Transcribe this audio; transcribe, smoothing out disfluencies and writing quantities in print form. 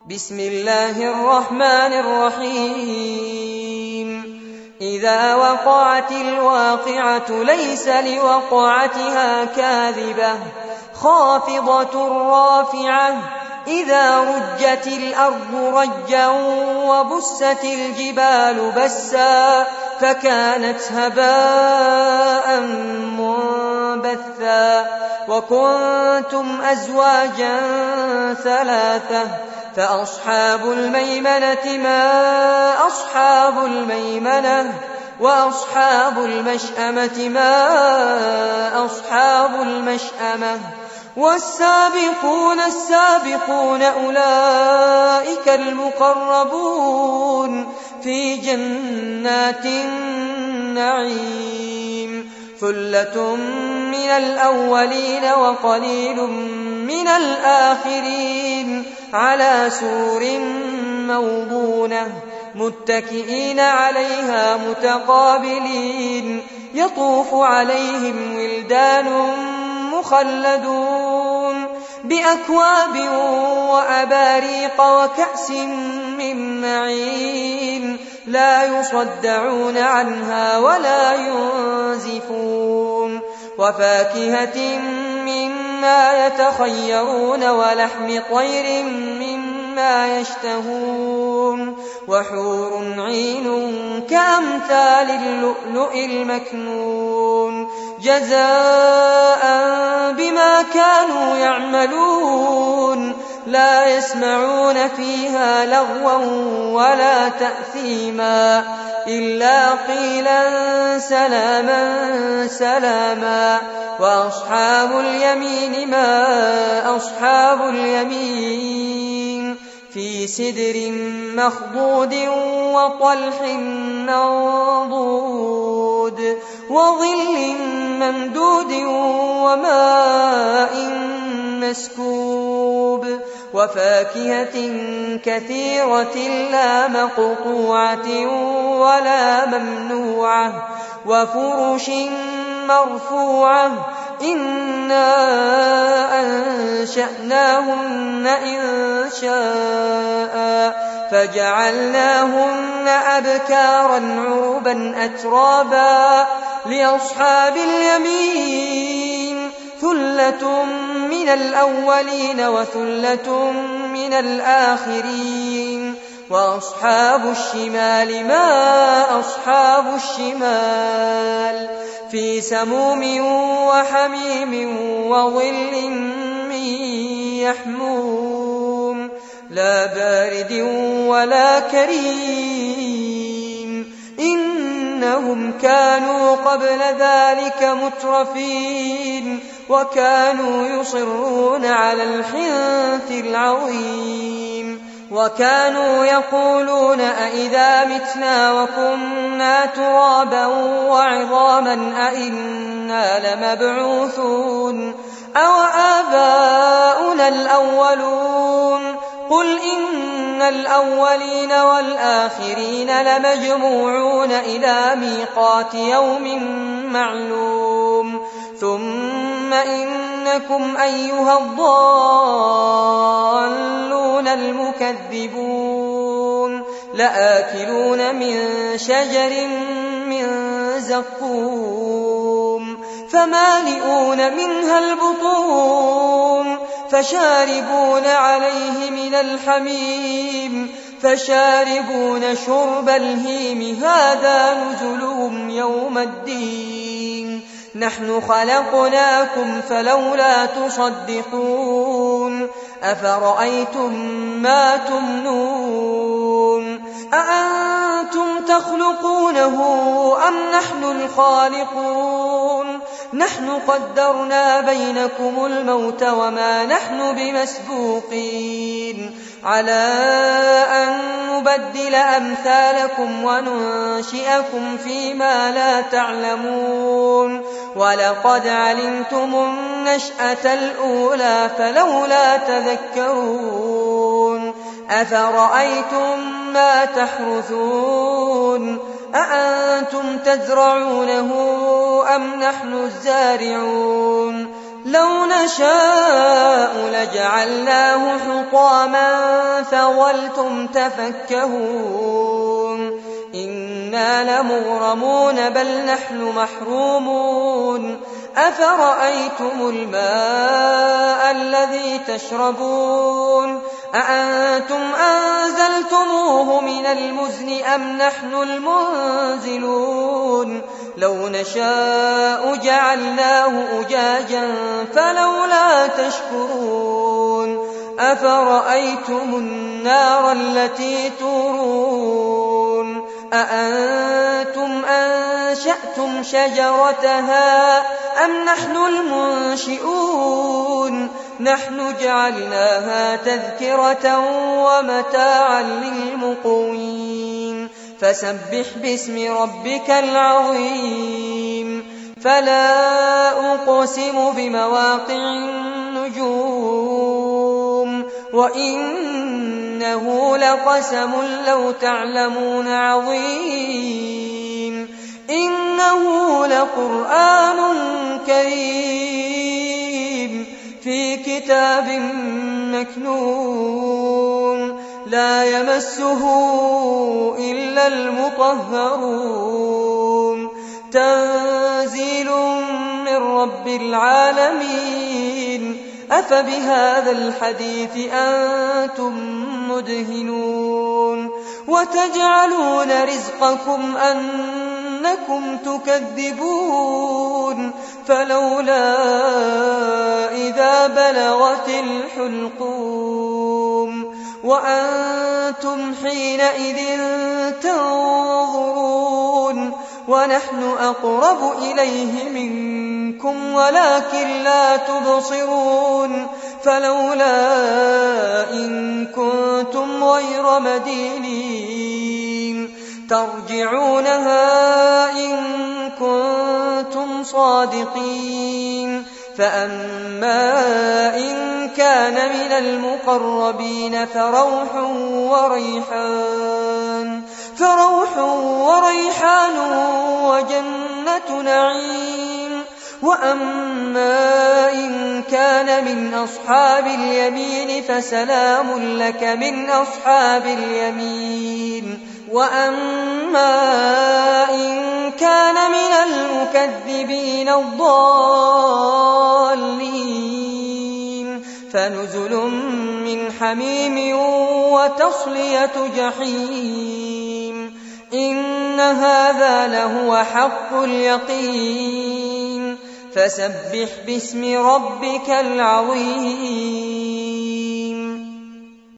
بسم الله الرحمن الرحيم إذا وقعت الواقعة ليس لوقعتها كاذبة خافضة رافعة إذا رجت الأرض رجا وبست الجبال بسا فكانت هباء منبثا وكنتم أزواجا ثلاثة فأصحاب الميمنة ما أصحاب الميمنة وأصحاب المشأمة ما أصحاب المشأمة والسابقون السابقون أولئك المقربون في جنات النعيم ثلة من الأولين وقليل من الآخرين على سور موضونة متكئين عليها متقابلين يطوف عليهم ولدان مخلدون بأكواب وأباريق وكأس من معين لا يصدعون عنها ولا ينزفون وفاكهة مما يتخيرون ولحم طير مما يشتهون وحور عين كأمثال اللؤلؤ المكنون جزاء بما كانوا يعملون لا يسمعون فيها لغوا ولا تأثيما إلا قيلا سلاما سلاما وأصحاب اليمين ما أصحاب اليمين في سدر مخضود وطلح منضود وظل ممدود وماء مسكوب وفاكهة كثيرة لا مقطوعة ولا ممنوعة وفرش مرفوعة إنا أنشأناهن إنشاء فجعلناهن أبكارا عربا أترابا لأصحاب اليمين ثلة من الأولين وثلة من الآخرين وأصحاب الشمال ما أصحاب الشمال في سموم وحميم وظل من يحموم لا بارد ولا كريم إنهم كانوا قبل ذلك مترفين وكانوا يصرون على الحنث العظيم وكانوا يقولون أئذا متنا وكنا ترابا وعظاما أئنا لمبعوثون أو آباؤنا الأولون قل إن الأولين والآخرين لمجموعون إلى ميقات يوم معلوم ثم إنكم أيها الضالون المكذبون لآكلون من شجر من زقوم فمالئون منها البطون فشاربون عليه من الحميم فشاربون شرب الهيم هذا نزلهم يوم الدين نحن خلقناكم فلولا تصدقون أفرأيتم ما تمنون أأنتم تخلقونه أم نحن الخالقون نحن قدرنا بينكم الموت وما نحن بمسبوقين على أن نبدل أمثالكم وننشئكم فيما لا تعلمون ولقد علمتم النشأة الأولى فلولا تذكرون أفرأيتم ما تحرثون أأنتم تزرعونه أم نحن الزارعون لو نشاء لجعلناه حطاما فظلتم تفكهون إنا لمغرمون بل نحن محرومون أفرأيتم الماء الذي تشربون أأنتم أنزلتموه من المزن أم نحن المنزلون لو نشاء جعلناه أجاجا فلولا تشكرون أفرأيتم النار التي تورون أأنتم أنشأتم شجرتها أم نحن المنشئون نحن جعلناها تذكرة ومتاعا للمقوين فسبح باسم ربك العظيم فلا أقسم بمواقع النجوم وإنه لقسم لو تعلمون عظيم إنه لقرآن كريم في كتاب مكنون لا يمسه إلا المطهرون تنزيل من رب العالمين أفبهذا الحديث أنتم مدهنون وتجعلون رزقكم أنكم تكذبون فلولا إذا بلغت الحلقوم وأنتم حينئذ تنظرون ونحن أقرب إليه منكم ولكن لا تبصرون فلولا إن كنتم غير مدينين ترجعونها إن كنتم صادقين فأما إن كان من المقربين فروح وريحان وجنة نعيم وأما إن كان من أصحاب اليمين فسلام لك من أصحاب اليمين وأما إن كان من المكذبين الضالين فنزل من حميم وتصلية جحيم إن هذا لهو حق اليقين فسبح باسم ربك العظيم